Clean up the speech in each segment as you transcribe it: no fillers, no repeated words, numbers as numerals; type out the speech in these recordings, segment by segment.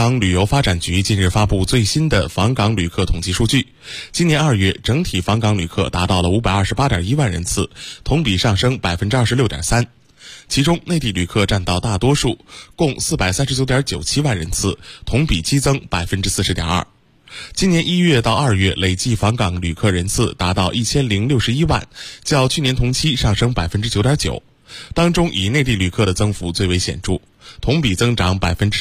港旅游发展局近日发布最新的访港旅客统计数据，今年2月整体访港旅客达到了528.1万人次，同比上升 26.3%。其中内地旅客占到大多数，共439.97万人次，同比激增 40.2%。今年1月到2月累计访港旅客人次达到1061万，较去年同期上升 9.9%。当中以内地旅客的增幅最为显著，同比增长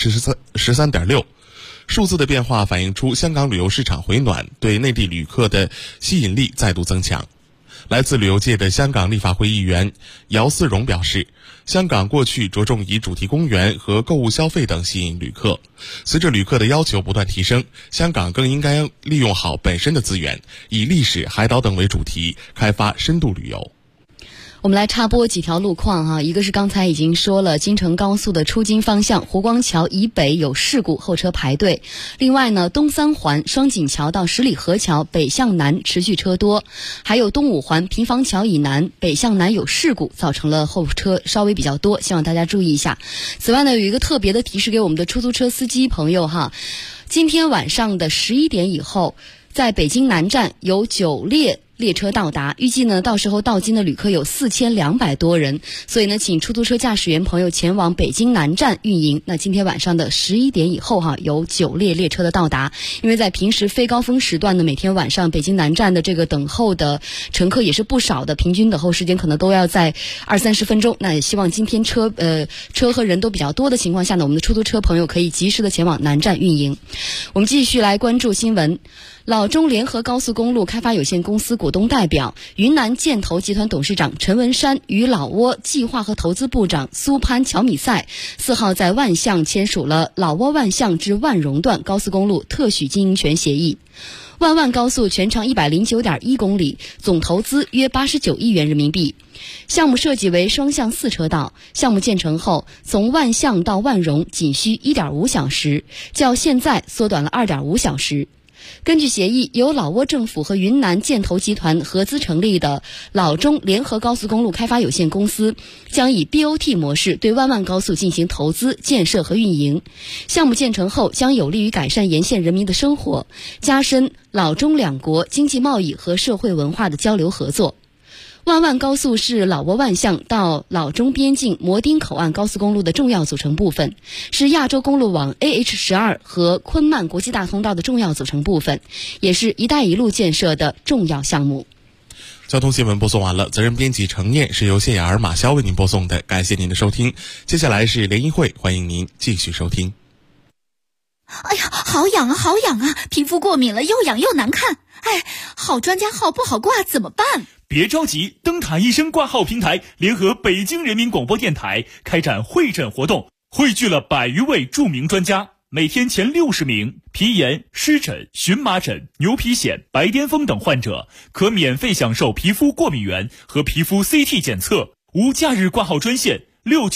13.6%。数字的变化反映出香港旅游市场回暖，对内地旅客的吸引力再度增强。来自旅游界的香港立法会议员姚思荣表示，香港过去着重以主题公园和购物消费等吸引旅客，随着旅客的要求不断提升，香港更应该利用好本身的资源，以历史、海岛等为主题，开发深度旅游。 我们来插播几条路况哈，一个是刚才已经说了，京承高速的出京方向湖光桥以北有事故，后车排队。另外呢，东三环双井桥到十里河桥北向南持续车多，还有东五环平房桥以南北向南有事故，造成了后车稍微比较多，希望大家注意一下。此外呢，有一个特别的提示给我们的出租车司机朋友哈，今天晚上的11点以后，在北京南站有9列列车到达，预计呢到时候到京的旅客有4200多人，所以呢请出租车驾驶员朋友前往北京南站运营。那今天晚上的11点以后有9列列车的到达，因为在平时非高峰时段呢，每天晚上北京南站的这个等候的乘客也是不少的，平均等候时间可能都要在20-30分钟。那也希望今天车和人都比较多的情况下呢，我们的出租车朋友可以及时的前往南站运营。我们继续来关注新闻。老中联合高速公路开发有限公司股东代表、云南建投集团董事长陈文山与老挝计划和投资部长苏潘乔米塞4号在万象签署了老挝万象至万荣段高速公路特许经营权协议。万高速全长109.1公里，总投资约89亿元人民币。项目设计为双向4车道，项目建成后，从万象到万荣仅需1.5小时，较现在缩短了2.5小时。根据协议，由老挝政府和云南建投集团合资成立的老中联合高速公路开发有限公司将以 BOT 模式对万高速进行投资、建设和运营。项目建成后将有利于改善沿线人民的生活，加深老中两国经济贸易和社会文化的交流合作。万高速是老挝万象到老中边境摩丁口岸高速公路的重要组成部分，是亚洲公路网 AH12 和昆曼国际大通道的重要组成部分，也是一带一路建设的重要项目。 交通新闻播送完了，责任编辑程燕，是由谢雅儿、马潇为您播送的，感谢您的收听。接下来是联谊会，欢迎您继续收听。 哎呀，好痒啊，好痒啊！皮肤过敏了，又痒又难看。哎，好专家号不好挂，怎么办？ 别着急，灯塔医生挂号平台联合北京人民广播电台开展会诊活动，汇聚了100余位著名专家，每天前60名皮炎、湿疹、荨麻疹、牛皮癣、白癜风等患者可免费享受皮肤过敏原和皮肤 CT 检测。无假日挂号专线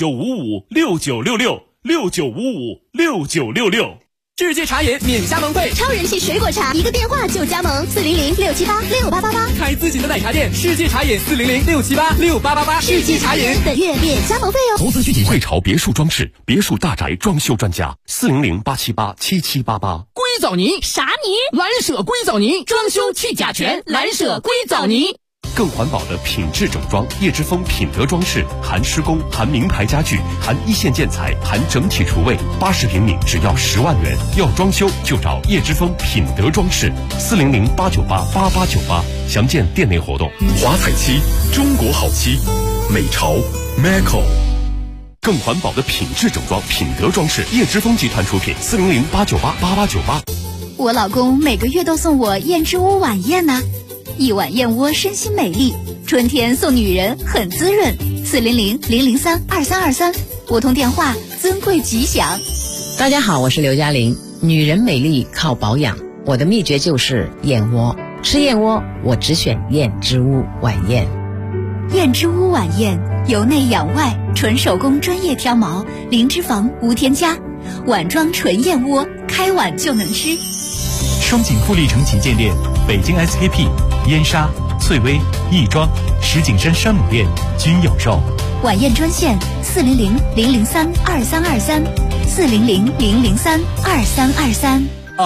6955696669556966。 世界茶饮免加盟费， 超人气水果茶，一个电话就加盟，400-678-6888， 开自己的奶茶店。世界茶饮400-678-6888，世界茶饮本月免加盟费哦。 投资具体汇潮别墅装饰，别墅大宅装修专家，400-878-7788。 硅藻泥啥泥？ 蓝舍硅藻泥，装修去甲醛，蓝舍硅藻泥。 更环保的品质整装，叶之峰品德装饰，含施工，含名牌家具，含一线建材，含整体厨卫，80平米只要10万元。要装修就找叶之峰品德装饰，400-898-8898，详见店内活动。华彩漆，中国好漆，美潮 Maco。更环保的品质整装，品德装饰，叶之峰集团出品，400-898-8898。 我老公每个月都送我燕之屋晚宴呢。一碗燕窝身心美丽，春天送女人很滋润。400-003-2323，拨通电话，尊贵吉祥。 大家好，我是刘嘉玲。女人美丽靠保养，我的秘诀就是燕窝。吃燕窝，我只选燕之屋晚宴。 燕之屋晚宴，由内养外，纯手工专业挑毛，零脂肪无添加，碗装纯燕窝，开碗就能吃。 双井富力城旗舰店、北京 SKP、燕莎、翠微、亦庄、石景山山姆店均有售。 晚宴专线400-003-2323， 400-003-2323。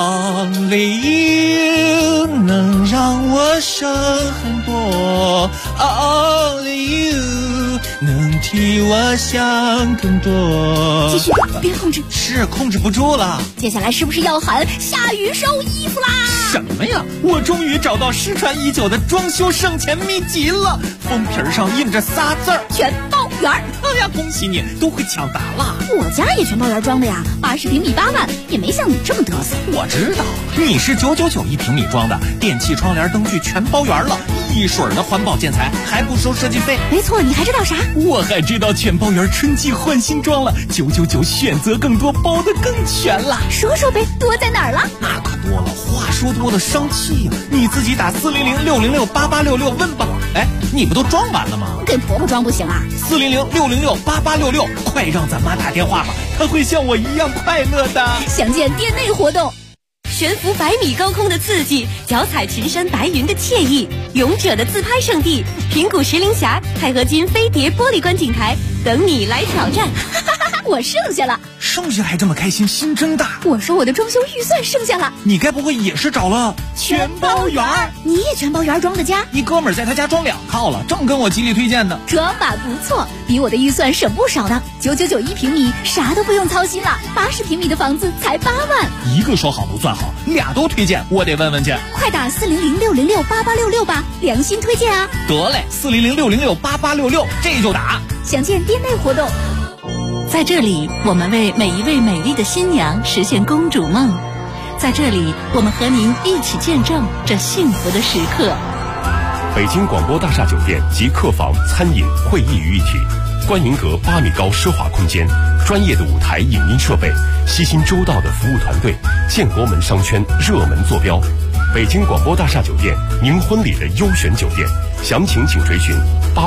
Only you 能让我省很多 ，Only you 能替我想更多。 继续，别控制， 是控制不住了。 接下来是不是要喊下雨收衣服啦？ 什么呀？我终于找到失传已久的装修省钱秘籍了，封皮上印着仨字儿： 全包圆。 哎呀，恭喜你，都会抢答了。 我家也全包圆装的呀，80平米8万，也没像你这么嘚瑟。 我知道，你是999一平米装的，电器、窗帘、灯具全包圆了，一水儿的环保建材，还不收设计费。 没错，你还知道啥？ 我还知道全包圆春季换新装了，999选择更多，包得更全了。 说说呗，多在哪儿了？ 那可多了，话说多了伤气呀。你自己打400-606-8866问吧。哎，你不都装完了吗？ 给婆婆装不行啊 ？400-606-8866，快让咱妈打电话吧，她会像我一样快乐的。 详见店内活动。 悬浮100米高空的刺激，脚踩群山白云的惬意，勇者的自拍圣地平谷石林峡钛合金飞碟玻璃观景台等你来挑战。 我剩下了， 剩下还这么开心，心真大。 我说我的装修预算剩下了， 你该不会也是找了全包圆？ 你也全包圆装的家？ 一哥们儿在他家装2套了，正跟我极力推荐呢。 装法不错，比我的预算省不少呢。999一平米，啥都不用操心了。80平米的房子才8万。 一个说好不算好，俩都推荐，我得问问去。 快打400-606-8866吧，良心推荐啊！ 得嘞，400-606-8866，这就打。 详见店内活动。 在这里，我们为每一位美丽的新娘实现公主梦。在这里，我们和您一起见证这幸福的时刻。 北京广播大厦酒店集客房、餐饮、会议于一体，观银阁8米高奢华空间，专业的舞台影音设备，悉心周到的服务团队，建国门商圈热门坐标。北京广播大厦酒店，您婚礼的优选酒店，详情请垂询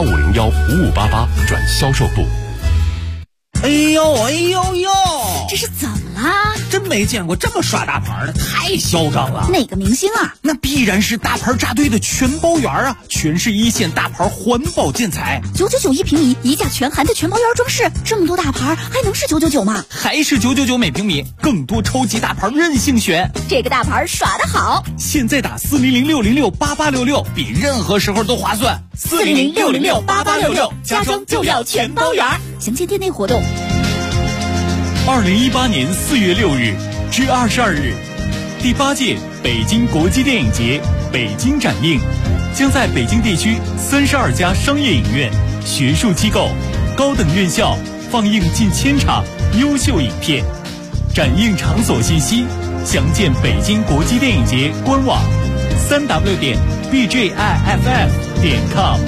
8501-5588转销售部。 哎呦哎呦呦， 这是怎么啦？ 真没见过这么耍大牌的，太嚣张了。 哪个明星啊？ 那必然是大牌扎堆的全包圆啊，全是1线大牌环保建材。 999一平米，一价全含的全包圆装饰，这么多大牌还能是999吗？ 还是999每平米，更多超级大牌任性选。 这个大牌耍得好， 现在打400-606-8866，比任何时候都划算。 400-606-8866，家装就要全包圆。详见店内活动。 2018年4月6日至22日，第8届北京国际电影节北京展映将在北京地区32家商业影院、学术机构、高等院校放映近1000场优秀影片。展映场所信息详见北京国际电影节官网3w.bjiff.com。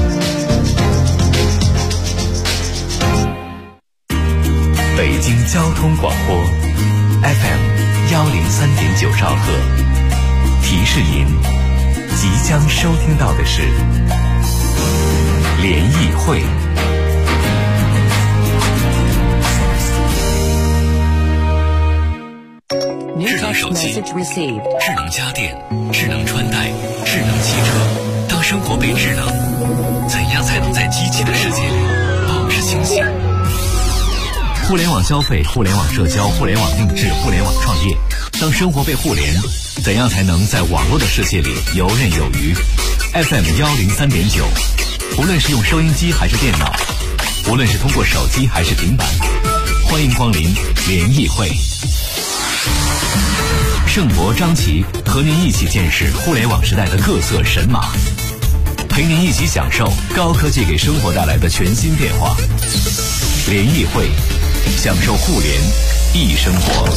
北京交通广播 FM103.9兆赫，提示您即将收听到的是联谊会。智能手机、智能家电、智能穿戴、智能汽车。当生活被智能，怎样才能在机器的世界里保持清醒？互联网消费、互联网社交、互联网定制、互联网创业。当生活被互联，怎样才能在网络的世界里游刃有余？ FM103.9，无论是用收音机还是电脑，无论是通过手机还是平板，欢迎光临联谊会。盛博、张琪和您一起见识互联网时代的各色神马，陪您一起享受高科技给生活带来的全新变化。联谊会，享受互联易生活。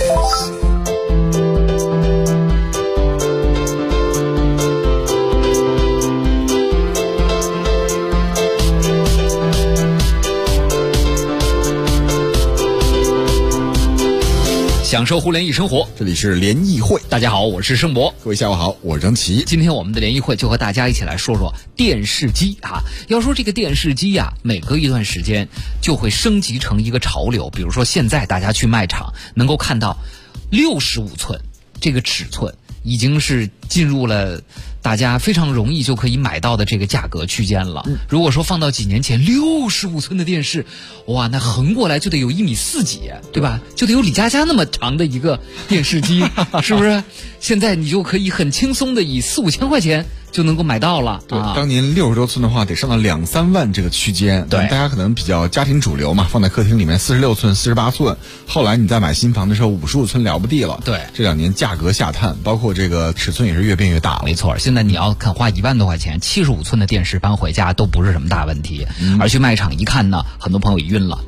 享受互联易生活，这里是联谊会。大家好，我是盛博。各位下午好，我是张琪。今天我们的联谊会就和大家一起来说说电视机啊。要说这个电视机啊，每隔一段时间就会升级成一个潮流。比如说现在大家去卖场能够看到65寸这个尺寸， 已经是进入了大家非常容易就可以买到的这个价格区间了。如果说放到几年前，65寸的电视，哇，那横过来就得有1.4米几，对吧？就得有李佳佳那么长的一个电视机，是不是？现在你就可以很轻松的以4、5千块钱就能够买到了。 对，当年60多寸的话，得上到2、3万这个区间。 对， 大家可能比较家庭主流嘛，放在客厅里面46寸、48寸。后来你再买新房的时候，55寸了不地了。 对， 这2年价格下探，包括这个尺寸也是越变越大了。 没错，现在你要肯花1万多块钱，75寸的电视搬回家都不是什么大问题。而去卖场一看呢，很多朋友晕了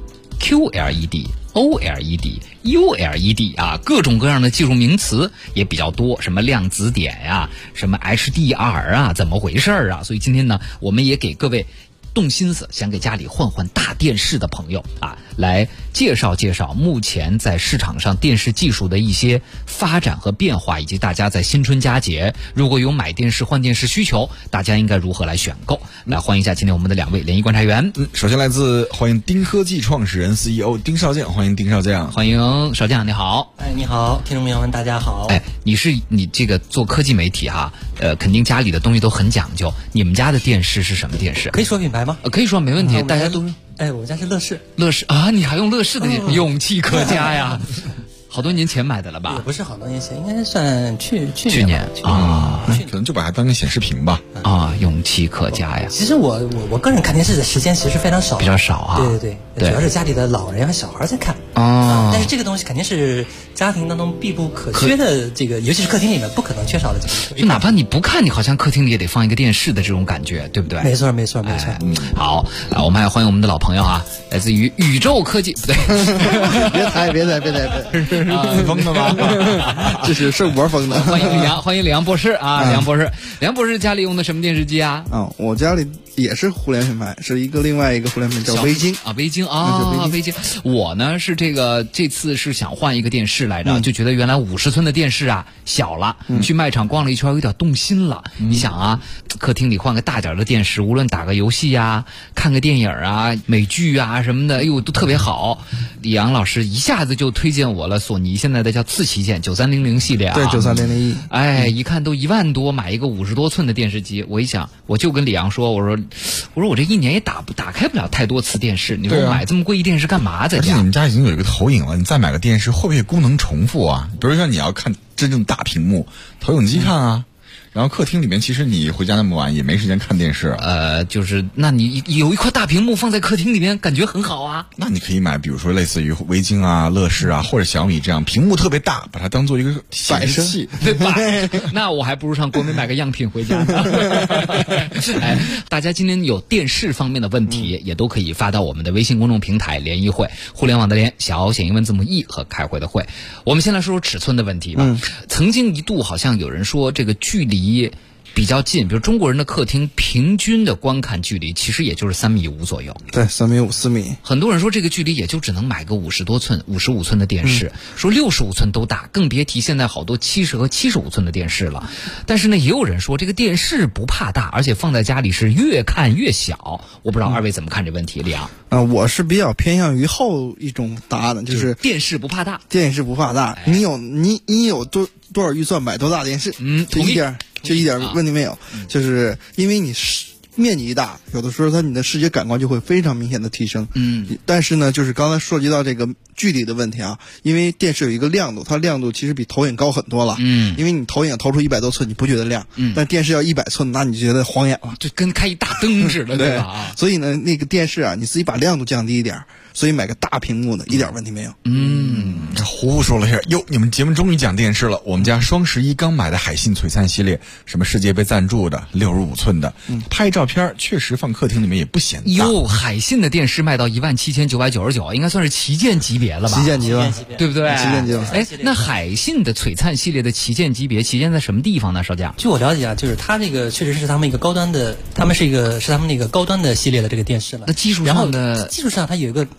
，QLED、OLED、ULED 啊，各种各样的技术名词也比较多，什么量子点呀，什么 HDR 啊，怎么回事啊？所以今天呢，我们也给各位动心思想给家里换换大电视的朋友啊，来介绍介绍目前在市场上电视技术的一些发展和变化，以及大家在新春佳节如果有买电视换电视需求，大家应该如何来选购。来欢迎一下今天我们的2位联谊观察员。 首先来自欢迎丁科技创始人 CEO 丁少将，欢迎丁少将。 欢迎少将，你好。 你好，听众朋友们大家好。 你这个做科技媒体哈，肯定家里的东西都很讲究，你们家的电视是什么电视？ 可以说品牌吗？ 可以说，没问题，大家都我们家是乐视。 乐视啊，你还用乐视的电视，勇气可嘉呀！好多年前买的了吧？ 也不是好多年前，应该算去年啊， 可能就把它当个显示屏吧。 啊，勇气可嘉呀！ 其实我个人看电视的时间其实非常少， 比较少啊。 对，主要是家里的老人和小孩在看。但是这个东西肯定是家庭当中必不可缺的，这个尤其是客厅里面不可能缺少的这个。 就哪怕你不看，你好像客厅里也得放一个电视的这种感觉，对不对？ 没错。 好，我们还欢迎我们的老朋友啊，来自于宇宙科技，不对， 别抬。 疯的吗？ 这是圣博风的。 欢迎李阳博士啊，梁博士家里用的什么电视机啊？ 我家里也是互联品牌，是另外一个互联品牌叫微晶啊，微晶。我呢是这次是想换一个电视来着，就觉得原来50寸的电视啊小了，去卖场逛了一圈有点动心了。你想啊，客厅里换个大点的电视，无论打个游戏啊、看个电影啊、美剧啊什么的，都特别好。李阳老师一下子就推荐我了索尼现在的叫次旗舰9300系列啊， 对9300E， 一看都1万多，买一个50多寸的电视机，我一想，我就跟李阳说，我说我这一年也打开不了太多次电视，你说买这么贵一电视干嘛在家？ 而且你们家已经有一个投影了，你再买个电视会不会功能重复啊？比如说你要看真正大屏幕，投影机看啊。然后客厅里面，其实你回家那么晚也没时间看电视。 就是那你有一块大屏幕放在客厅里面，感觉很好啊。 那你可以买，比如说类似于微晶啊、乐视啊，或者小米这样屏幕特别大，把它当做一个显示器， 对吧？那我还不如上国美买个样品回家呢。大家今天有电视方面的问题，也都可以发到我们的微信公众平台联谊会，互联网的联，小写英文字母 E 和开会的会。我们先来说说尺寸的问题吧。曾经一度好像有人说这个距离比较近，比如中国人的客厅平均的观看距离其实也就是3.5米左右。 对，3.5米、4米。 很多人说这个距离也就只能买个50多寸、55寸的电视，说65寸都大，更别提现在好多70和75寸的电视了。但是呢，也有人说这个电视不怕大，而且放在家里是越看越小。我不知道二位怎么看这问题，李阳？ 我是比较偏向于后一种答案的，就是电视不怕大。 电视不怕大，你有多少预算买多大电视？就一点问题没有，就是因为你面积一大，有的时候你的视觉感官就会非常明显的提升。但是呢，就是刚才涉及到这个距离的问题啊，因为电视有一个亮度，它亮度其实比投影高很多了。因为你投影投出100多寸，你不觉得亮，但电视要100寸，那你觉得晃眼了， 就跟开一大灯似的，对吧？ 所以呢，那个电视啊，你自己把亮度降低一点。所以买个大屏幕的一点问题没有。 胡说了一下，你们节目终于讲电视了。我们家双11刚买的海信璀璨系列，什么世界杯赞助的65寸的，拍照片确实放客厅里面也不显大。 海信的电视卖到17999，应该算是旗舰级别了吧？ 旗舰级了， 对不对？ 旗舰级了。 那海信的璀璨系列的旗舰级别，旗舰在什么地方呢？少将？ 据我了解啊，就是它这个确实是他们一个高端的，他们那个高端的系列的这个电视了。 那技术上它有一个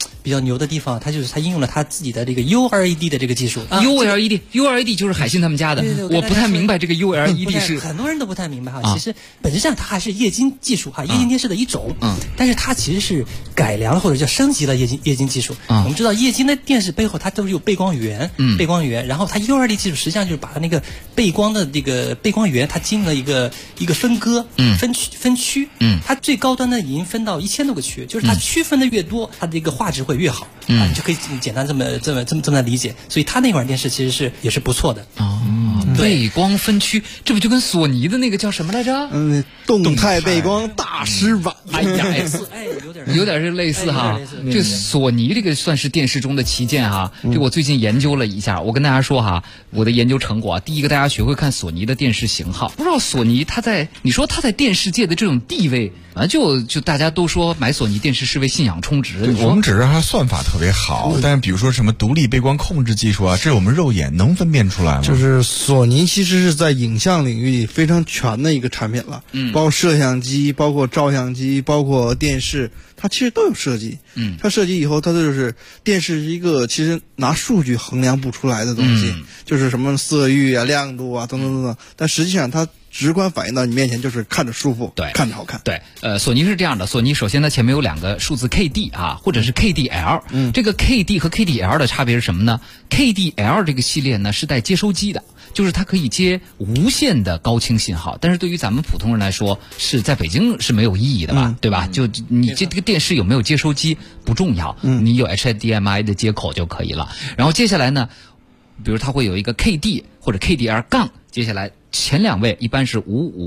比较牛的地方，它就是它应用了它自己的这个 ULED 的这个技术。 ULED 就是海信他们家的。我不太明白这个 ULED 是很多人都不太明白哈。其实本质上它还是液晶技术哈，液晶电视的一种。但是它其实是改良或者叫升级了液晶技术。我们知道液晶的电视背后它都是有背光源，然后它 ULED 技术实际上就是把它那个背光的这个背光源它进了一个分割，分区。它最高端的已经分到1000多个区，就是它区分的越多，它的这个画质会越好。你就可以简单这么理解。所以它那款电视其实也是不错的。 背光分区，这不就跟索尼的那个叫什么来着？ 动态背光大师版。 有点是类似哈。这索尼这个算是电视中的旗舰哈。这我最近研究了一下，我跟大家说哈，我的研究成果啊，第一个大家学会看索尼的电视型号。不知道索尼你说它在电视界的这种地位啊，就大家都说买索尼电视是为信仰充值。 我们只是它算法特别好，但是比如说什么独立背光控制技术啊，这我们肉眼能分辨出来吗？ 就是索尼其实是在影像领域里非常全的一个产品了，包括摄像机，包括照相机，包括电视，它其实都有设计。它设计以后，它就是电视是一个其实拿数据衡量不出来的东西，就是什么色域啊、亮度啊等等等等，但实际上它直观反映到你面前就是看着舒服， 对， 看着好看。 对，索尼是这样的，索尼首先它前面有2个数字 KD 啊，或者是 KDL。这个 KD 和 KDL 的差别是什么呢？ KDL 这个系列呢是带接收机的，就是它可以接无线的高清信号，但是对于咱们普通人来说，是在北京是没有意义的吧，对吧？就你这个电视有没有接收机不重要，你有 HDMI 的接口就可以了。然后接下来呢，比如它会有一个 KD 或者 KDL 杠，接下来前2位一般是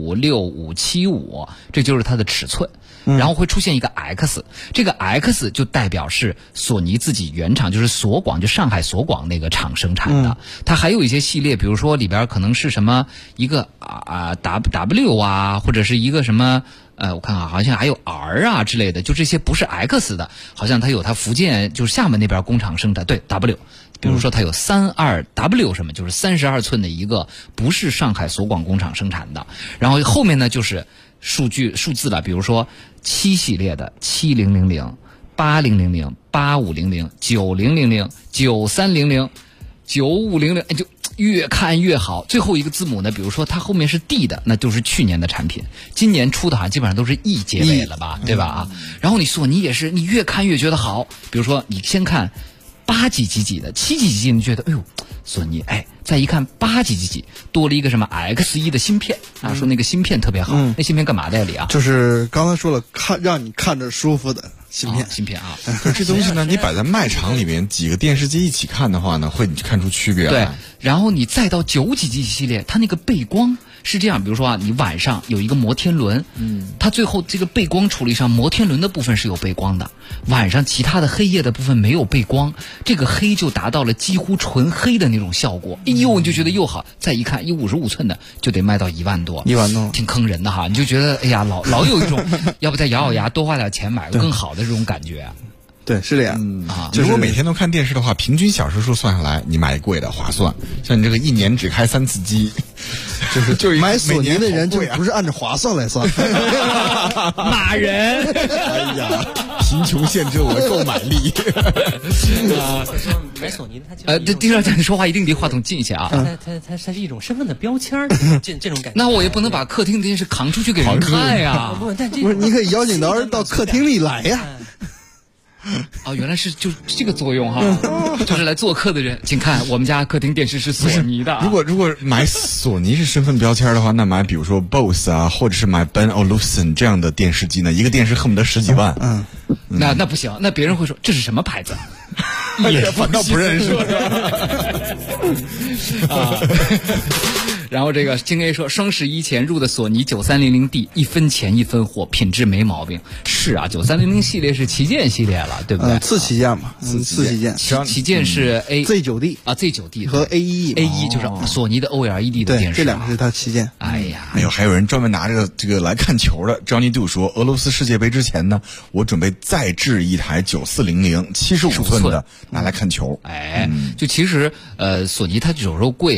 556575，这就是它的尺寸。然后会出现一个 X， 这个 X 就代表是索尼自己原厂，就是索广，就上海索广那个厂生产的。它还有一些系列，比如说里边可能是什么一个W 啊，或者是一个什么我看好像还有 R 啊之类的，就这些不是 X 的，好像它有它福建就是厦门那边工厂生产，对 W。比如说它有32W 什么，就是32寸的一个，不是上海索广工厂生产的。然后后面呢就是数字了，比如说7系列的7000、8000、8500、9000、9300、9500，就越看越好。最后一个字母呢，比如说它后面是 D 的，那就是去年的产品，今年出的好像基本上都是 E 结尾了吧，对吧？然后你索尼也是，你越看越觉得好。比如说你先看8几几几的，7几几几，你觉得哎呦，索尼再一看8几几几，多了一个什么 X1 的芯片啊，说那个芯片特别好，那芯片干嘛的呀？里啊， 就是刚才说了，让你看着舒服的芯片啊。 可是这东西呢，你摆在卖场里面几个电视机一起看的话呢，会看出区别来。 对，然后你再到9几几系列，它那个背光是这样，比如说啊，你晚上有一个摩天轮，它最后这个背光处理上，摩天轮的部分是有背光的，晚上其他的黑夜的部分没有背光，这个黑就达到了几乎纯黑的那种效果。哎呦，你就觉得又好，再一看，一55寸的就得卖到1万多 ，1万多， 挺坑人的哈。你就觉得哎呀，老有一种要不再咬咬牙多花点钱买个更好的这种感觉。 对，是这样如果每天都看电视的话，平均小时数算下来，你买贵的划算。像你这个1年只开3次机，就买索尼的人就不是按照划算来算， 骂人。 哎呀，贫穷限制了我的购买力。 买索尼的他第二你说话一定离话筒近一些啊。 它是一种身份的标签，这种感觉。 那我也不能把客厅电视扛出去给人看呀。 不是，你可以邀请到客厅里来呀。 原来是就这个作用哈，就是来做客的人，请看我们家客厅电视是索尼的。 如果买索尼是身份标签的话，那买比如说 BOSS 啊，或者是买 Ben Olufsen 这样的电视机呢，一个电视恨不得10几万。 那不行，那别人会说这是什么牌子？ 也反倒不认识。 然后这个金 A 说，双11前入的索尼 9300D， 1分钱1分货，品质没毛病。是啊，9300系列是旗舰系列了，对不对？ 次旗舰嘛，次旗舰。 旗舰是 Z9D 啊 ，Z9D 和 A1E 就是索尼的 OLED 的电视。 这两个是它旗舰。 哎呀， 还有人专门拿这个来看球的。Johnny Do 说，俄罗斯世界杯之前呢，我准备再制一台9400 75寸的拿来看球。 就其实索尼它有时候贵啊。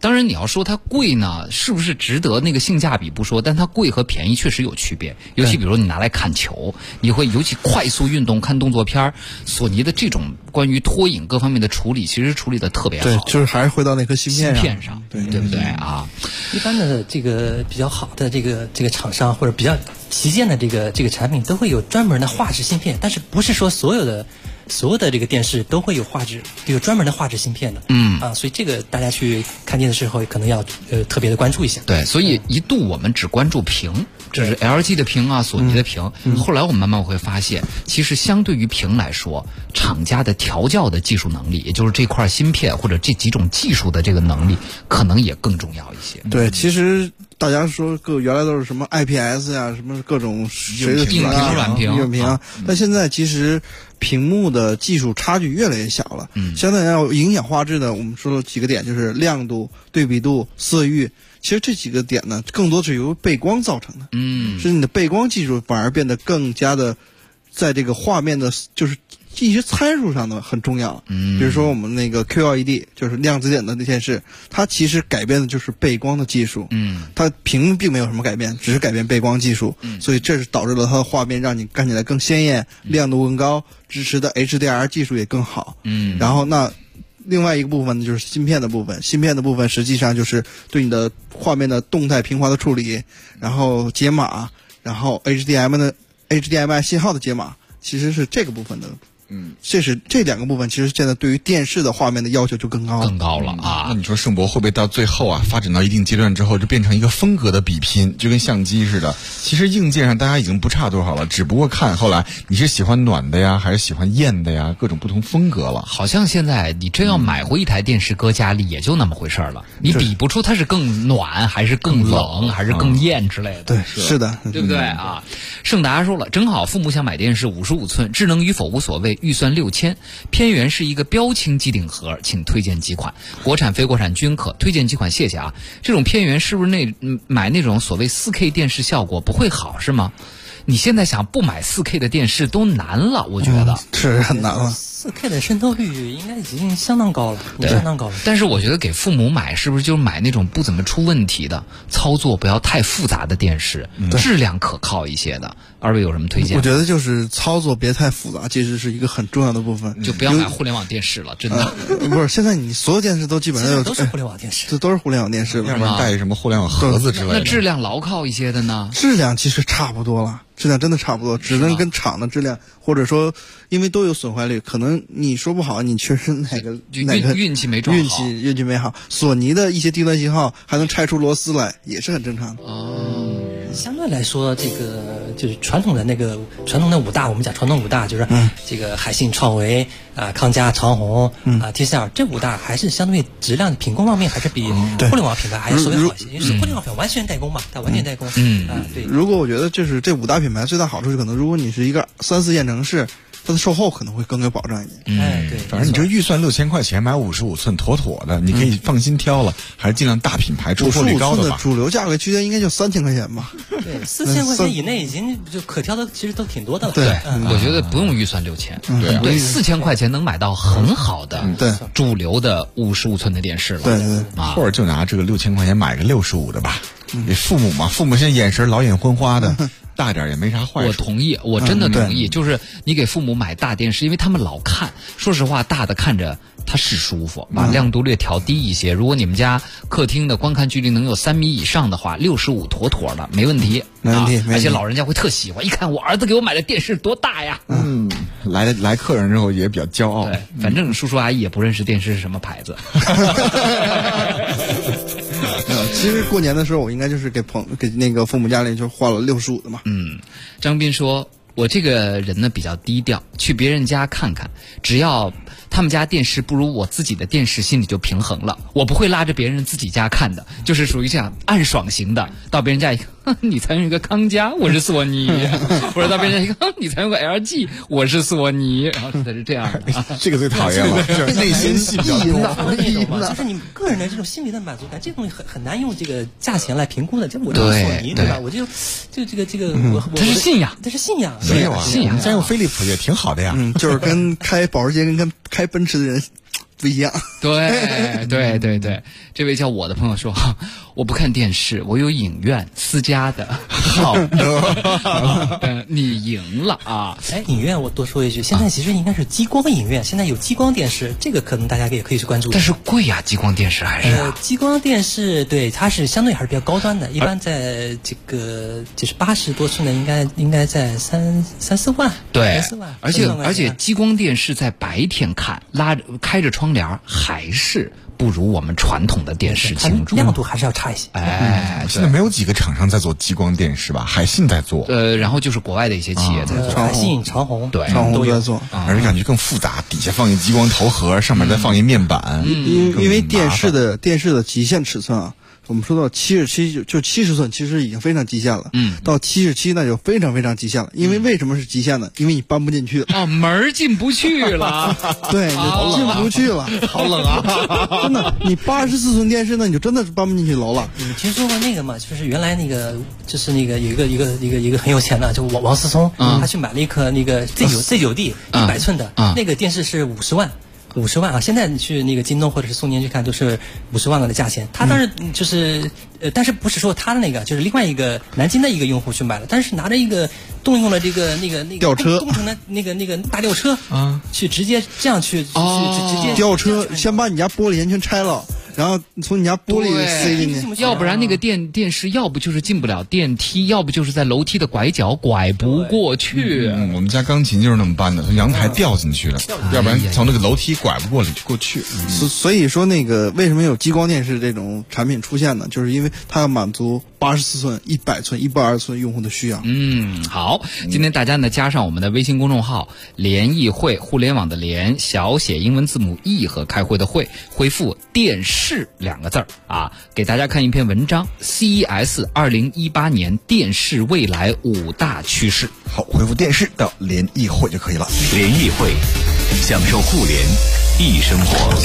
当然你要说它贵呢，是不是值得那个性价比不说，但它贵和便宜确实有区别。尤其比如说你拿来看球，你会尤其快速运动看动作片，索尼的这种关于拖影各方面的处理，其实处理的特别好。 对，就是还是回到那颗芯片上，对不对啊？ 一般的这个比较好的这个厂商或者比较旗舰的这个产品都会有专门的画质芯片，但是不是说所有的这个电视都会有有专门的画质芯片的。所以这个大家去看电视的时候可能要特别的关注一下。 对，所以一度我们只关注屏，这是 LG 的屏啊，索尼的屏。后来我们慢慢会发现，其实相对于屏来说，厂家的调教的技术能力，也就是这块芯片或者这几种技术的这个能力，可能也更重要一些。 对，其实大家说原来都是什么 IPS 呀，什么各种谁的硬屏、软屏， 但现在其实屏幕的技术差距越来越小了。相对要影响画质的，我们说了几个点，就是亮度、对比度、色域。其实这几个点呢，更多是由背光造成的。是你的背光技术反而变得更加的，在这个画面的，就是一些参数上呢很重要。比如说我们那个 QLED， 就是量子点的电视，它其实改变的就是背光的技术。它屏幕并没有什么改变，只是改变背光技术。所以这是导致了它的画面让你看起来更鲜艳，亮度更高，支持的 HDR 技术也更好。然后那另外一个部分呢，就是芯片的部分。芯片的部分实际上就是对你的画面的动态平滑的处理，然后解码，然后 HDMI 信号的解码，其实是这个部分的。这两个部分，其实现在对于电视的画面的要求就更高了啊！ 那你说盛博会不会到最后啊，发展到一定阶段之后，就变成一个风格的比拼，就跟相机似的？其实硬件上大家已经不差多少了，只不过看后来你是喜欢暖的呀，还是喜欢艳的呀，各种不同风格了。 好像现在你真要买回一台电视搁家里，也就那么回事了。你比不出它是更暖还是更冷还是更艳之类的。 对，是的， 对不对啊？盛达说了，正好父母想买电视55寸，智能与否无所谓，预算6000，偏圆是一个标清机顶盒，请推荐几款，国产非国产均可，推荐几款谢谢啊。这种偏圆是不是买那种所谓 4K 电视效果不会好是吗？你现在想不买 4K 的电视都难了，我觉得是很难了。 4K 的渗透率应该已经相当高了，相当高了。 但是我觉得给父母买是不是就买那种不怎么出问题的、操作不要太复杂的电视，质量可靠一些的？二位有什么推荐？ 我觉得就是操作别太复杂，其实是一个很重要的部分。 就不要买互联网电视了，真的。 不是，现在你所有电视都基本上都是互联网电视， 这都是互联网电视了， 要不然带什么互联网盒子之类的。 那质量牢靠一些的呢？ 质量其实差不多了。质量真的差不多，只能跟厂的质量，或者说因为都有损坏率，可能你说不好，你确实哪个运气没撞好， 运气没好。索尼的一些低端型号还能拆出螺丝来，也是很正常的。 相对来说，这个就是传统的5大，我们讲传统5大，就是这个海信、创维康佳、长虹TCL 这5大还是相对质量品控方面还是比互联网品牌还是稍微好一些，因为是互联网品牌完全代工嘛，它完全代工。对。 如果我觉得就是这5大品牌最大好处，就可能如果你是一个3、4线城市，它的售后可能会更有保障一点。 对， 反正你这预算6000块钱买55寸妥妥的，你可以放心挑了，还是尽量大品牌出货率高的吧。 主流价格区间应该就3000块钱吧。 对，4000块钱以内已经就可挑的其实都挺多的了。 对，我觉得不用预算6000，对，4000块钱能买到很好的主流的55寸的电视了。 对， 或者就拿这个6000块钱买个65的吧。给父母嘛，父母现在眼神老眼昏花的。大点也没啥坏处。 我同意，我真的同意。就是你给父母买大电视，因为他们老看，说实话，大的看着它是舒服，把亮度略调低一些。如果你们家客厅的观看距离能有3米以上的话，65妥妥的，没问题， 没问题。 而且老人家会特喜欢，一看我儿子给我买的电视多大呀！ 来客人之后也比较骄傲。 对，反正叔叔阿姨也不认识电视是什么牌子。 其实过年的时候，我应该就是给那个父母家里就换了65的嘛。 张斌说，我这个人呢比较低调，去别人家看看，只要他们家电视不如我自己的电视，心里就平衡了。我不会拉着别人自己家看的，就是属于这样暗爽型的。到别人家一看，你才用一个康佳，我是索尼；或者到别人家一看，你才用个 LG， 我是索尼。然后是这样的， 这个最讨厌了，就是内心戏比较多。 就是你个人的这种心理的满足感，这东西很难用这个价钱来评估的。就我就是索尼，对吧？我就这个， 这是信仰， 这是信仰。 没有啊，信仰。咱用飞利浦也挺好的呀。 就是跟开保时捷跟开奔驰的人不一样。 对对对对，这位叫我的朋友说，我不看电视，我有影院私家的。好的，你赢了啊！ 哎，影院我多说一句，现在其实应该是激光影院，现在有激光电视，这个可能大家也可以去关注。 但是贵呀，激光电视还是激光电视，对，它是相对还是比较高端的，一般在这个就是80多寸的，应该在3、4万。 对 ，3、4万。 而且激光电视在白天看，开着窗帘还是不如我们传统的电视清楚， 亮度还是要差一些。 哎，现在没有几个厂商在做激光电视吧？海信在做， 然后就是国外的一些企业在做， 海信、长虹， 对， 长虹都在做， 而且感觉更复杂，底下放一激光头盒，上面再放一面板， 因为电视的极限尺寸啊。我们说到77，就70寸，其实已经非常极限了。到77那就非常非常极限了。因为什么是极限呢？因为你搬不进去了。 门进不去了。 对，你进不去了。 好冷啊！ 真的，你84寸电视呢，你就真的是搬不进去楼了。 你听说过那个吗？就是原来那个，就是那个有一个很有钱的，就王思聪，他去买了一颗那个 Z9D 100寸的，那个电视是50万。50万啊！现在你去那个京东或者是宋年去看，都是50万的价钱。他当时就是，但是不是说他的那个，就是另外一个南京的一个用户去买了，但是拿着一个动用了这个那个吊车工程的那个大吊车去直接这样去直接吊车，先把你家玻璃全拆了。然后从你家玻璃塞进去， 要不然那个电视要不就是进不了电梯，要不就是在楼梯的拐角拐不过去。 我们家钢琴就是那么搬的，从阳台掉进去了，要不然从那个楼梯拐不过去。 所以说那个为什么有激光电视这种产品出现呢？就是因为它要满足84寸、100寸、120寸用户的需要。 好，今天大家呢加上我们的微信公众号“联谊会”，互联网的联，小写英文字母 E 和开会的会，回复电视2个字啊，给大家看一篇文章 CES 2018年电视未来5大趋势。 好，回复电视到联谊会就可以了。 联谊会，享受互联易生活。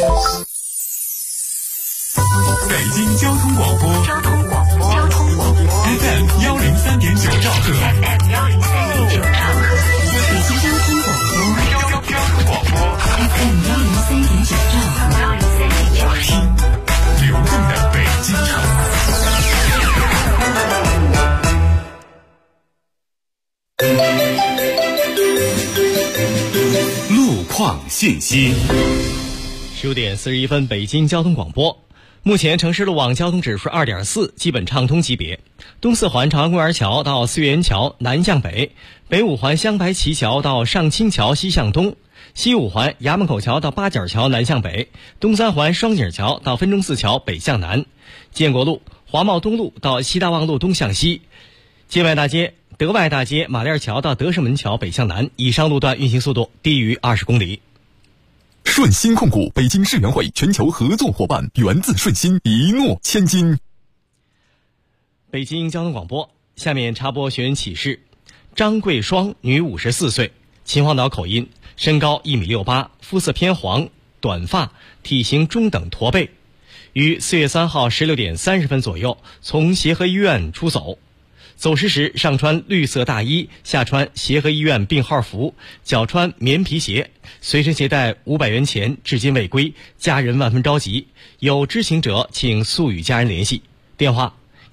北京交通广播FM 103.9兆赫， 北京交通广播 FM 103.9兆赫， 听流动的北京城。路况信息 15点41分，北京交通广播。目前城市路网交通指数2.4，基本畅通级别。东四环朝阳公园桥到四元桥南向北，北五环香白旗桥到上清桥西向东，西五环衙门口桥到八角桥南向北，东三环双井桥到分钟寺桥北向南。建国路华贸东路到西大望路东向西，建外大街德外大街马甸桥到德胜门桥北向南，以上路段运行速度低于20公里。 顺鑫控股北京世园会全球合作伙伴，源自顺鑫，一诺千金。 北京交通广播，下面插播学员启事：张桂双，女，54岁，秦皇岛口音，身高1.68米，肤色偏黄，短发，体型中等驼背，于4月3号16点30分左右从协和医院出走。走失时上穿绿色大衣，下穿协和医院病号服，脚穿棉皮鞋，随身携带500元钱，至今未归，家人万分着急，有知情者请速与家人联系。电话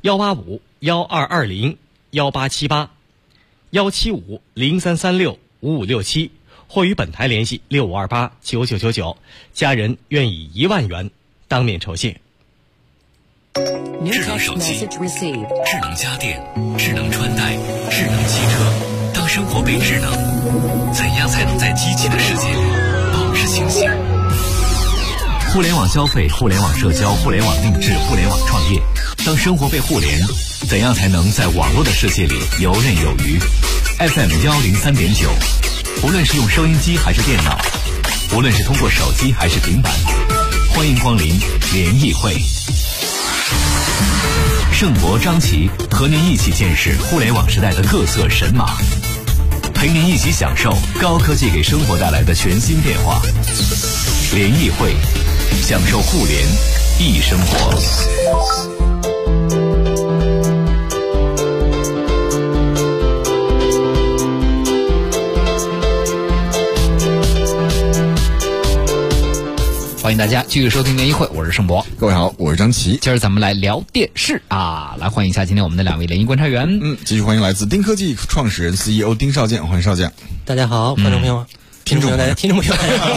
185-1220-1878，175-0336-5567，或与本台联系6528-9999，家人愿以1万元当面酬谢。 智能手机、智能家电、智能穿戴、智能汽车，当生活被智能，怎样才能在机器的世界里保持清醒？互联网消费、互联网社交、互联网定制、互联网创业，当生活被互联，怎样才能在网络的世界里游刃有余？ FM 103.9，无论是用收音机还是电脑，无论是通过手机还是平板，欢迎光临联谊会。盛博、张琪和您一起见识互联网时代的各色神马，陪您一起享受高科技给生活带来的全新变化。联谊会，享受互联易生活。 欢迎大家继续收听联谊会，我是盛博。 各位好，我是张琪。 今儿咱们来聊电视啊，来欢迎一下今天我们的2位联谊观察员。 继续欢迎来自丁科技创始人 CEO 丁少健，欢迎少健。 大家好，观众朋友。听众朋友，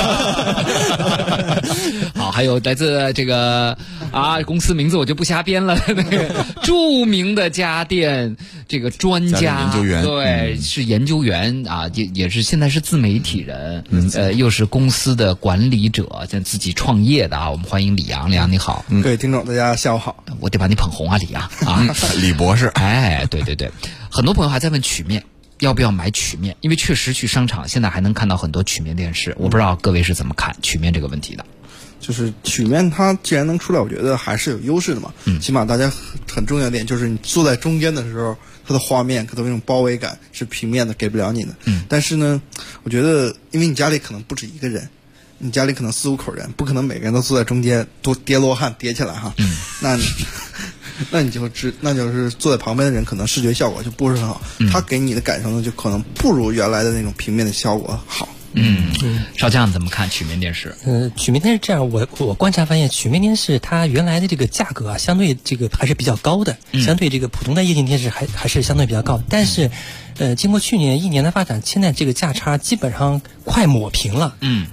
好，还有来自这个公司名字我就不瞎编了，那个著名的家电这个专家研究员， 对，是研究员啊，也是现在是自媒体人，又是公司的管理者，自己创业的啊。我们欢迎李阳，李阳你好。 各位听众大家下午好， 我得把你捧红啊，李阳啊， 李博士。 哎，对对对，很多朋友还在问曲面。要不要买曲面？因为确实去商场现在还能看到很多曲面电视，我不知道各位是怎么看曲面这个问题的。 就是曲面它既然能出来，我觉得还是有优势的嘛。起码大家很重要的点就是你坐在中间的时候，它的画面可能那种包围感是平面的给不了你的。但是呢，我觉得因为你家里可能不止一个人，你家里可能4-5口人，不可能每个人都坐在中间都叠罗汉叠起来哈。那就是坐在旁边的人可能视觉效果就不是很好，他给你的感受呢就可能不如原来的那种平面的效果好。 少将怎么看曲面电视？ 曲面电视这样，我观察发现，曲面电视它原来的这个价格啊，相对这个还是比较高的，相对这个普通的液晶电视还是相对比较高。但是，经过去年1年的发展，现在这个价差基本上快抹平了。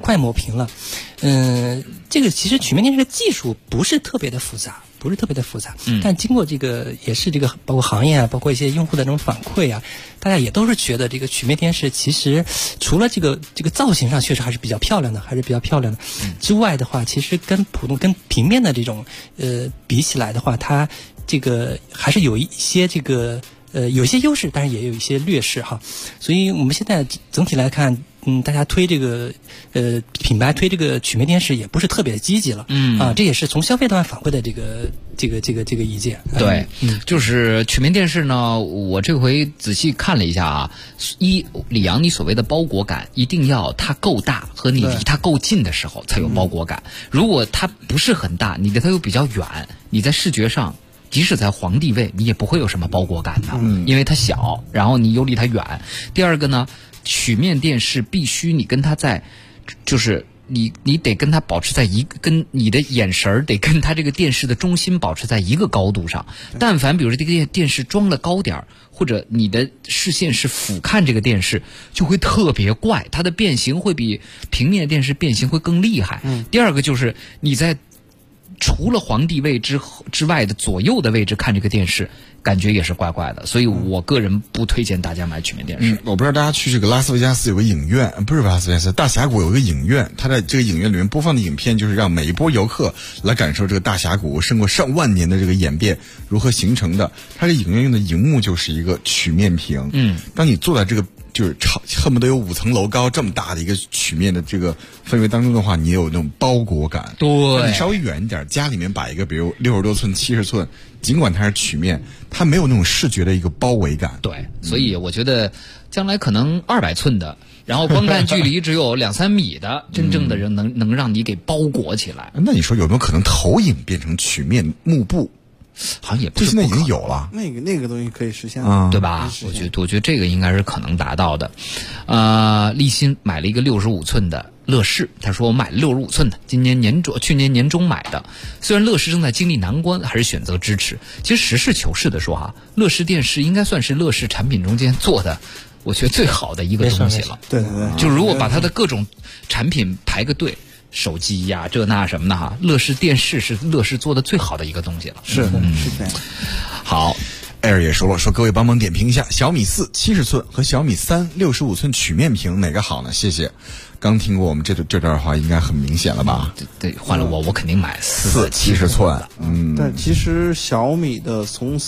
这个其实曲面电视的技术不是特别的复杂。但经过这个也是这个包括行业啊，包括一些用户的这种反馈啊，大家也都是觉得这个曲面电视其实除了这个造型上确实还是比较漂亮的，之外的话，其实跟平面的这种比起来的话，它这个还是有一些这个有一些优势，但是也有一些劣势哈。所以我们现在整体来看，大家推这个品牌推这个曲面电视也不是特别积极了。这也是从消费端反馈的这个意见。 对，就是曲面电视呢，我这回仔细看了一下啊，李阳，你所谓的包裹感，一定要它够大和你离它够近的时候才有包裹感。如果它不是很大，你离它又比较远，你在视觉上。即使在皇帝位，你也不会有什么包裹感的，因为它小，然后你又离它远。第二个呢，曲面电视必须你跟它在，就是你得跟它保持在跟你的眼神得跟它这个电视的中心保持在一个高度上。但凡比如说这个电视装了高点，或者你的视线是俯瞰这个电视，就会特别怪，它的变形会比平面电视变形会更厉害。第二个就是你在除了皇帝位之外的左右的位置看这个电视，感觉也是怪怪的，所以我个人不推荐大家买曲面电视。 我不知道大家去这个拉斯维加斯有个影院，不是拉斯维加斯，大峡谷有个影院，它在这个影院里面播放的影片就是让每一波游客来感受这个大峡谷胜过上万年的这个演变如何形成的。它这影院用的荧幕就是一个曲面屏，当你坐在这个就是恨不得有5层楼高这么大的一个曲面的这个氛围当中的话，你也有那种包裹感。 对， 你稍微远一点，家里面摆一个比如60多寸、70寸，尽管它是曲面，它没有那种视觉的一个包围感。 对，所以我觉得将来可能200寸的，然后观看距离只有2-3米的，真正的人能让你给包裹起来。 那你说有没有可能投影变成曲面幕布？ 好像也不是， 现在已经有了， 那个东西可以实现， 对吧？我觉得这个应该是可能达到的。立新买了一个65寸的乐视，他说我买了65寸的，去年年中买的。虽然乐视正在经历难关，还是选择支持。其实实事求是的说哈，乐视电视应该算是乐视产品中间做的，我觉得最好的一个东西了。 对， 就如果把它的各种产品排个队。手机呀，这那什么的哈，乐视电视是乐视做的最好的一个东西了。 是这样。 好，Air 也说了，各位帮忙点评一下小米4 70寸和小米3 65寸曲面屏哪个好呢？谢谢。刚听过我们这段话，应该很明显了吧？ 对，换了我肯定买4 70寸。 但其实小米的从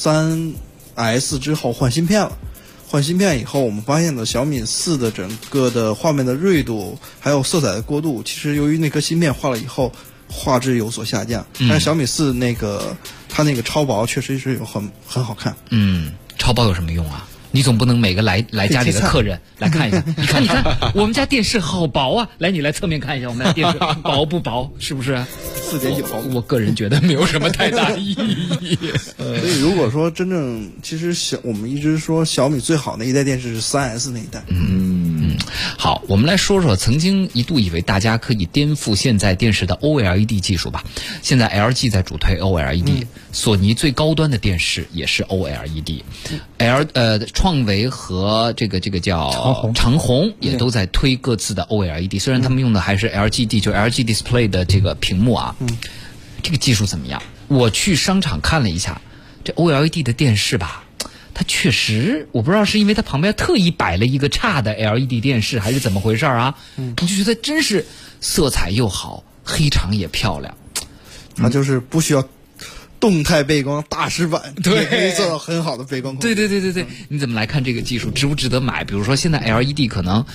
3S 之后换芯片了。换芯片以后，我们发现了小米4的整个的画面的锐度，还有色彩的过渡，其实由于那颗芯片换了以后，画质有所下降。但是小米4它那个超薄确实是有很好看。 超薄有什么用啊？你总不能每个来家里的客人来看一下，你看，我们家电视好薄啊！来，你来侧面看一下我们家电视薄不薄，是不是 ？4.9毫米。 我个人觉得没有什么太大的意义。 所以如果说真正，其实我们一直说小米最好的一代电视是3S 那一代。 好，我们来说说曾经一度以为大家可以颠覆现在电视的 OLED 技术吧。现在 LG 在主推 OLED，索尼最高端的电视也是 OLED，创维和这个叫长虹也都在推各自的 OLED，虽然他们用的还是 LGD， 就 LG Display 的这个屏幕啊，这个技术怎么样？我去商场看了一下，这 OLED 的电视吧。它确实，我不知道是因为它旁边特意摆了一个差的 LED 电视，还是怎么回事啊？你就觉得真是色彩又好，黑长也漂亮。 它就是不需要动态背光大师版， 对， 也可以做到很好的背光控制。 对，你怎么来看这个技术值不值得买？比如说现在 LED 可能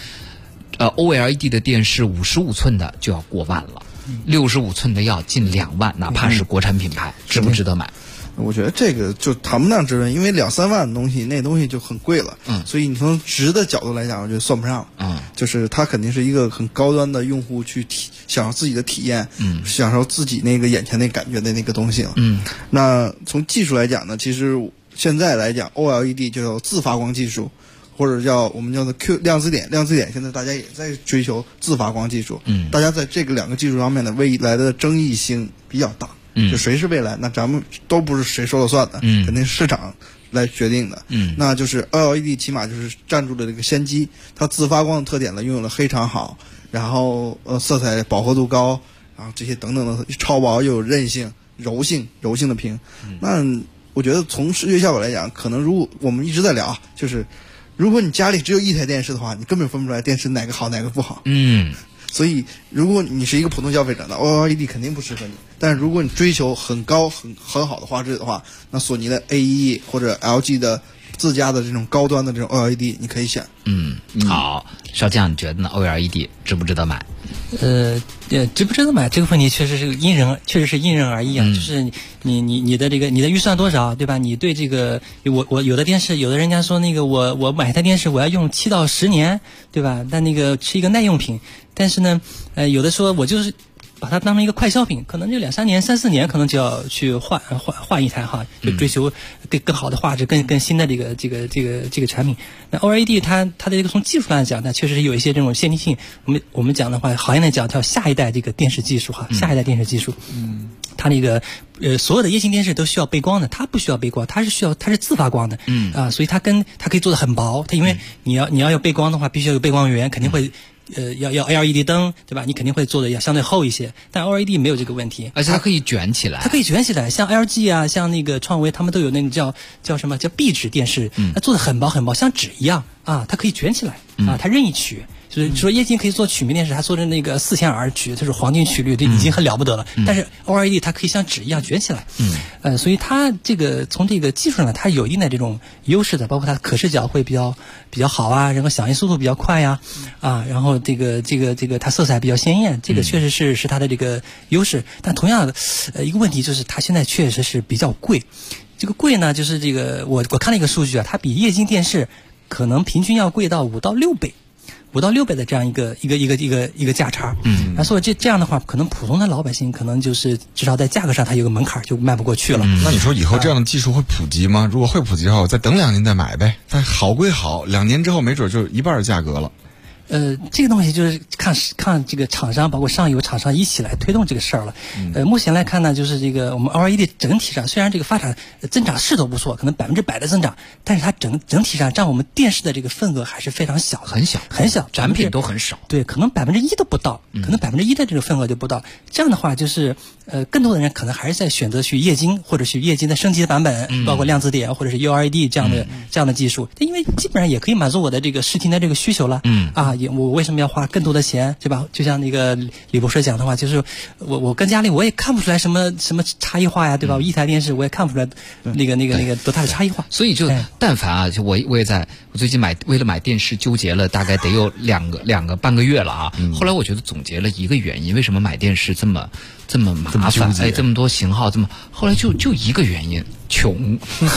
，OLED 的电视55寸的就要过万了，65寸的要近2万，哪怕是国产品牌，值不值得买？ 我觉得这个就谈不上值得，因为2-3万的东西，那东西就很贵了。所以你从值的角度来讲，我觉得算不上。就是它肯定是一个很高端的用户去享受自己的体验，享受自己那个眼前那感觉的那个东西了。那从技术来讲呢，其实现在来讲 ，OLED 就有自发光技术，或者我们叫做 Q 量子点。量子点现在大家也在追求自发光技术。大家在这个2个技术上面的未来的争议性比较大。就谁是未来，那咱们都不是谁说了算的，肯定是市场来决定的。那就是 OLED 起码就是占住了这个先机，它自发光的特点呢，拥有了黑长好，然后色彩饱和度高，然后这些等等的超薄又有韧性、柔性的屏。那我觉得从视觉效果来讲，可能如果我们一直在聊，就是如果你家里只有一台电视的话，你根本分不出来电视哪个好哪个不好。所以，如果你是一个普通消费者，那 OLED 肯定不适合你。但是，如果你追求很高、很好的画质的话，那索尼的 AE 或者 LG 的自家的这种高端的这种 OLED 你可以选。 好，少将你觉得呢 ？OLED 值不值得买？ 值不值得买这个问题确实是因人而异啊。就是你的预算多少，对吧？你对这个我有的电视，有的人家说那个我买一台电视我要用7到10年，对吧？但那个是一个耐用品，但是呢，有的说我就是把它当成一个快消品，可能就2-3年、3-4年，可能就要去换一台哈，就追求更好的画质、更新的这个产品。那 OLED 它的这个从技术上来讲，它确实是有一些这种先进性。我们讲的话，行业来讲叫下一代这个电视技术哈，下一代电视技术。它那个所有的液晶电视都需要背光的，它不需要背光，它是自发光的。所以它可以做得很薄。它因为你要有背光的话，必须要有背光源，肯定会。要 LED 灯，对吧？你肯定会做的要相对厚一些，但 OLED 没有这个问题， 而且它可以卷起来。 它可以卷起来，像 LG 啊，像那个创维，他们都有那个叫什么叫壁纸电视，它做的很薄很薄，像纸一样啊，它可以卷起来啊，它任意取。就是说液晶可以做曲面电视，还做成那个4000R曲，它是黄金曲率，这已经很了不得了。但是 OLED 它可以像纸一样卷起来，所以它这个从这个技术上它有一定的这种优势的，包括它可视角会比较好啊，然后响应速度比较快呀，然后这个它色彩比较鲜艳，这个确实是它的这个优势。但同样的一个问题就是它现在确实是比较贵，这个贵呢，就是这个我看了一个数据啊，它比液晶电视可能平均要贵到5到6倍。5到6倍的这样一个价差，所以这样的话，可能普通的老百姓可能就是至少在价格上它有个门槛，就迈不过去了。 那你说以后这样的技术会普及吗？如果会普及的话，我再等2年再买呗。但好归好，2年之后没准就一半的价格了。 这个东西就是看这个厂商，包括上游厂商一起来推动这个事儿了。目前来看呢，就是这个我们 OLED 整体上虽然这个发展增长势头不错，可能100%的增长，但是它整体上占我们电视的这个份额还是非常小的， 很小，产品都很少。 对，可能1%都不到，可能1%的这个份额就不到。这样的话，就是更多的人可能还是在选择去液晶或者去液晶的升级的版本，包括量子点或者是 ULED 这样的技术，因为基本上也可以满足我的这个视听的这个需求了。我为什么要花更多的钱，对吧？就像那个李博士讲的话，就是我跟家里我也看不出来什么差异化呀，对吧？我一台电视我也看不出来那个多大的差异化。 所以就但凡啊，就我最近为了买电视纠结了大概得有半个月了啊。后来我觉得总结了一个原因，为什么买电视这么麻烦？这么多型号，后来就一个原因，穷。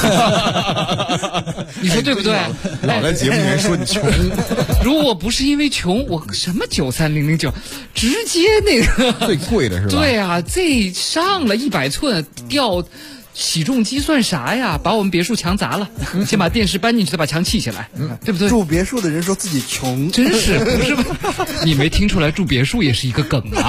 你说对不对？ 老在节目里面说你穷。 如果不是因为穷，我什么93009，直接那个最贵的是吧？ 对啊，这上了100寸掉起重机算啥呀？把我们别墅墙砸了，先把电视搬进去，再把墙砌起来，对不对？ 住别墅的人说自己穷， 真是不是吧？你没听出来住别墅也是一个梗啊？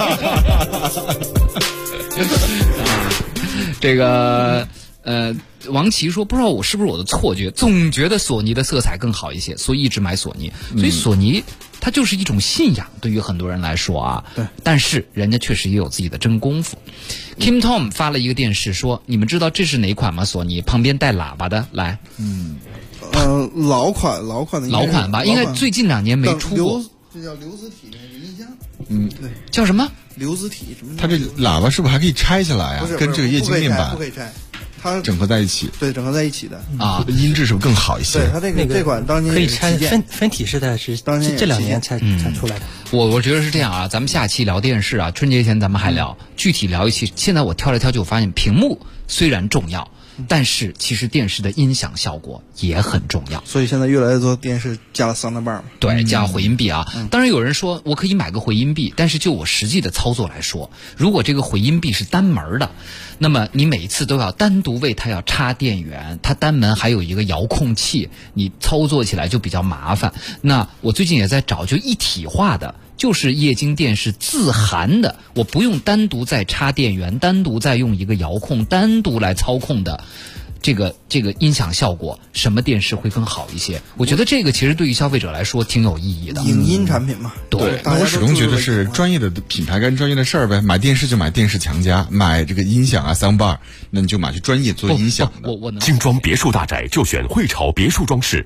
这个王琦说，不知道我是不是我的错觉，总觉得索尼的色彩更好一些，所以一直买索尼。所以索尼它就是一种信仰，对于很多人来说啊。对。但是人家确实也有自己的真功夫。Kim Tom 发了一个电视说，你们知道这是哪款吗？索尼旁边带喇叭的，来。 老款的。 老款吧，应该最近2年没出过。 这叫流子体音箱。 对。叫什么？ 流子体什么？ 它这喇叭是不是还可以拆下来啊？跟这个液晶面板不可以拆。它整合在一起， 对，整合在一起的啊， 音质是不是更好一些？ 对，它这款当年可以拆分体式的，是当年这2年才出来的。 我觉得是这样啊，咱们下期聊电视啊，春节前咱们还聊，具体聊一期。现在我挑来挑去，我发现屏幕虽然重要，但是其实电视的音响效果也很重要。 所以现在越来越多电视加了sound bar嘛， 对，加了回音壁啊。当然有人说我可以买个回音壁，但是就我实际的操作来说，如果这个回音壁是单门的，那么你每一次都要单独为它要插电源，它单门还有一个遥控器，你操作起来就比较麻烦。那我最近也在找，就一体化的，就是液晶电视自含的，我不用单独再插电源，单独再用一个遥控，单独来操控的。这个音响效果，什么电视会更好一些？我觉得这个其实对于消费者来说挺有意义的。 影音产品嘛， 对。 那我始终觉得是专业的品牌干专业的事儿呗。买电视就买电视强家，买这个音响啊 soundbar， 那你就买去专业做音响的。 我精装别墅大宅就选汇潮别墅装饰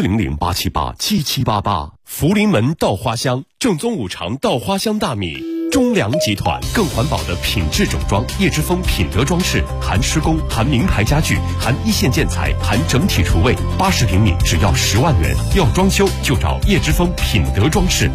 ，400-878-7788。福临门稻花香，正宗5常稻花香大米。中粮集团更环保的品质整装，叶之峰品德装饰，含施工，含名牌家具，含一线建材，含整体厨卫，80平米只要10万元，要装修就找叶之峰品德装饰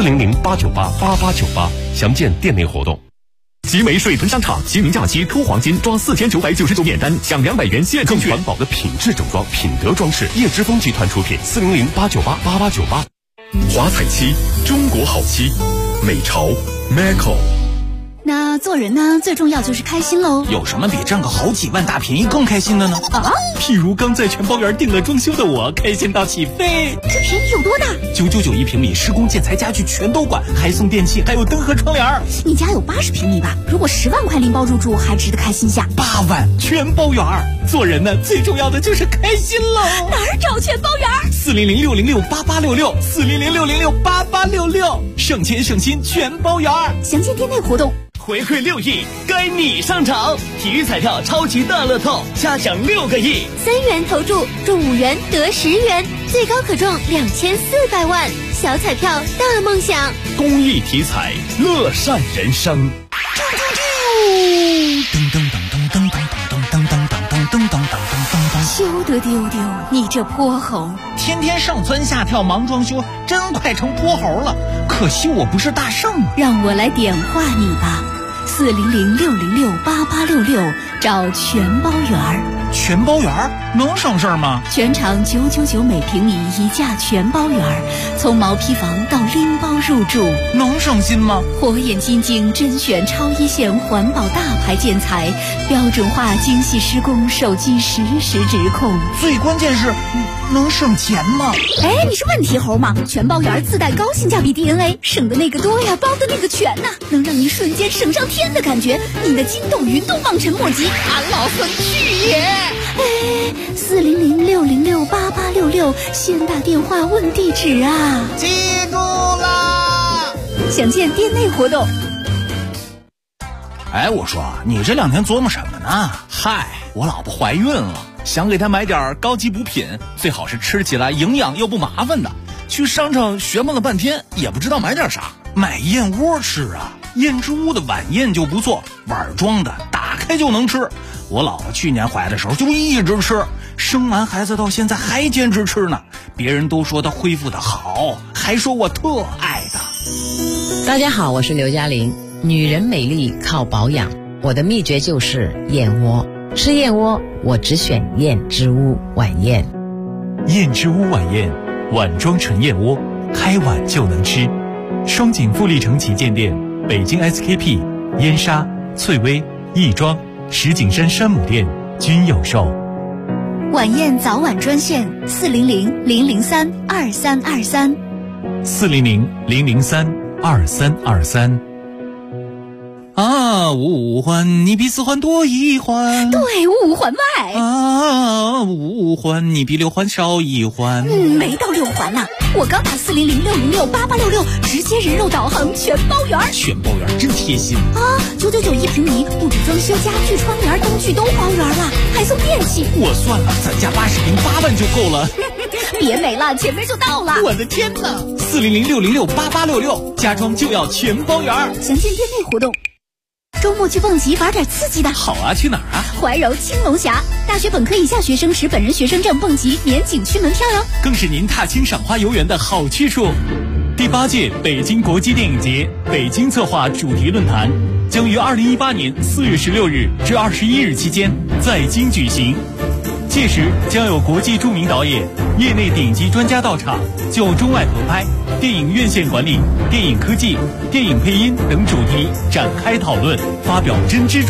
，400-898-8898，详见店内活动。 集美水屯商场清明假期偷黄金，装4999免单，享200元现金券。 更环保的品质整装，品德装饰，叶之峰集团出品，400-898-8898。 华彩漆，中国好漆，美潮 Macco。 那做人呢，最重要就是开心喽。 有什么比挣个好几万大便宜更开心的呢？ 啊， 譬如刚在全包园定了装修的我，开心到起飞。 这便宜有多大 ？999一平米，施工建材家具全都管，还送电器，还有灯和窗帘。 你家有80平米吧？如果10万块拎包入住，还值得开心下。 8万全包园，做人呢，最重要的就是开心喽。 哪儿找全包园 ？400-606-8866，400-606-8866，省钱省心全包园。 详见店内活动。 回馈6亿，该你上场！体育彩票超级大乐透，加奖6个亿 ，3元投注，中5元得10元，最高可中2400万。小彩票大梦想， 公益体彩，乐善人生。 噔噔噔噔噔噔噔噔噔噔噔噔噔噔噔。 休得丢丢，你这泼猴！ 天天上蹿下跳忙装修，真快成泼猴了。可惜我不是大圣啊！ 让我来点化你吧，400-606-8866，找全包园。 全包园能省事儿吗？ 全场999每平米一价全包园，从毛坯房到拎包入住， 能省心吗？ 火眼金睛甄选超一线环保大牌建材，标准化精细施工，手机实时直控。 最关键是能省钱吗？ 哎，你是问题猴吗？全包园自带高性价比 DNA， 省的那个多呀，包的那个全呐，能让你瞬间省上天的感觉。你的筋动云动望尘莫及，俺老孙去也！哎，400-606-8866，先打电话问地址啊！ 记住啦！ 详见店内活动。 哎，我说你这2天琢磨什么呢？ 嗨，我老婆怀孕了，想给她买点高级补品，最好是吃起来营养又不麻烦的。去商场学问了半天，也不知道买点啥。 买燕窝吃啊，燕之屋的晚宴就不错，碗装的，打开就能吃。我老婆去年怀的时候就一直吃，生完孩子到现在还坚持吃呢。别人都说她恢复的好，还说我特爱她。 大家好，我是刘嘉玲。女人美丽靠保养，我的秘诀就是燕窝。吃燕窝，我只选燕之屋晚宴。 燕之屋晚宴，碗装纯燕窝，开碗就能吃。双井富力城旗舰店、北京 SKP、燕莎、翠微、亦庄、石景山山姆店均有售。 晚宴早晚专线400-003-2323。 400-003-2323。 啊，五环你比四环多一环， 对，五环外。 啊，五环你比六环少一环。 没到六环呢，我刚打400-606-8866，直接人肉导航全包圆。 全包圆真贴心啊！999一平米，布置装修、家具、窗帘、灯具都包圆了，还送电器。 我算了，咱家80平8万就够了。 别美了，前面就到了。 我的天哪！400-606-8866，家装就要全包圆。 详见店内活动。周末去蹦极玩点刺激的。 好啊，去哪儿啊？ 怀柔青龙峡，大学本科以下学生持本人学生证蹦极免景区门票哟， 更是您踏青赏花游园的好去处。第8届北京国际电影节北京策划主题论坛将于2018年4月16日至21日期间在京举行，届时将有国际著名导演、业内顶级专家到场，就中外合拍、电影院线管理、电影科技、电影配音等主题展开讨论，发表真知。